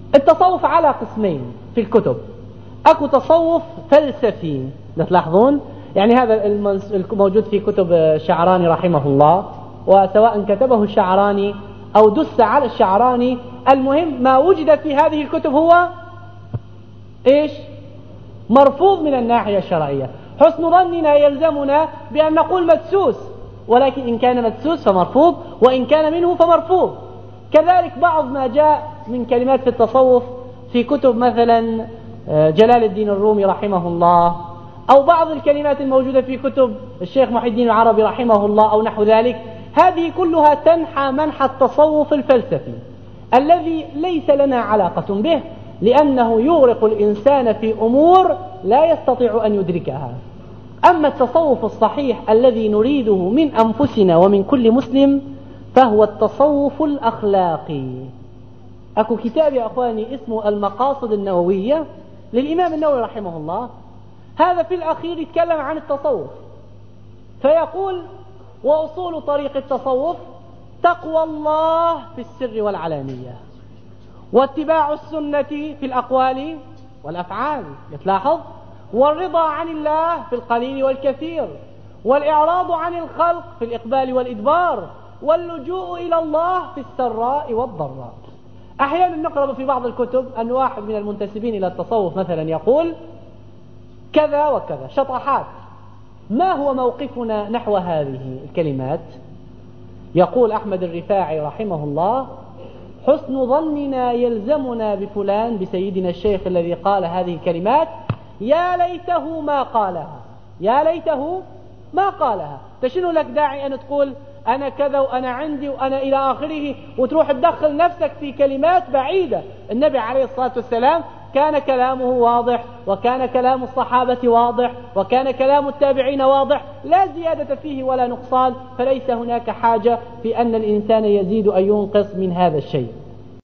التصوف على قسمين في الكتب. أكو تصوف فلسفي، تلاحظون يعني هذا الموجود في كتب الشعراني رحمه الله، وسواء كتبه الشعراني أو دس على الشعراني، المهم ما وجد في هذه الكتب هو إيش؟ مرفوض من الناحية الشرعية. حسن ظننا يلزمنا بأن نقول مدسوس، ولكن إن كان مدسوس فمرفوض، وإن كان منه فمرفوض. كذلك بعض ما جاء من كلمات في التصوف في كتب مثلا جلال الدين الرومي رحمه الله، أو بعض الكلمات الموجودة في كتب الشيخ محي الدين العربي رحمه الله أو نحو ذلك، هذه كلها تنحى منحى التصوف الفلسفي الذي ليس لنا علاقة به، لأنه يغرق الإنسان في أمور لا يستطيع أن يدركها. أما التصوف الصحيح الذي نريده من أنفسنا ومن كل مسلم فهو التصوف الأخلاقي. أكو كتاب يا أخواني اسمه المقاصد النووية للإمام النووي رحمه الله، هذا في الأخير يتكلم عن التصوف، فيقول: وأصول طريق التصوف تقوى الله في السر والعلانية، واتباع السنة في الأقوال والأفعال، تلاحظ، والرضا عن الله في القليل والكثير، والإعراض عن الخلق في الإقبال والإدبار، واللجوء إلى الله في السراء والضراء. أحيانا نقرأ في بعض الكتب أن واحد من المنتسبين إلى التصوف مثلا يقول كذا وكذا، شطحات. ما هو موقفنا نحو هذه الكلمات؟ يقول أحمد الرفاعي رحمه الله: حسن ظننا يلزمنا بفلان، بسيدنا الشيخ الذي قال هذه الكلمات، يا ليته ما قالها، يا ليته ما قالها. تشنو لك داعي أن تقول أنا كذا وأنا عندي وأنا إلى آخره، وتروح تدخل نفسك في كلمات بعيدة؟ النبي عليه الصلاة والسلام كان كلامه واضح، وكان كلام الصحابة واضح، وكان كلام التابعين واضح، لا زيادة فيه ولا نقصان، فليس هناك حاجة في أن الإنسان يزيد أو ينقص من هذا الشيء.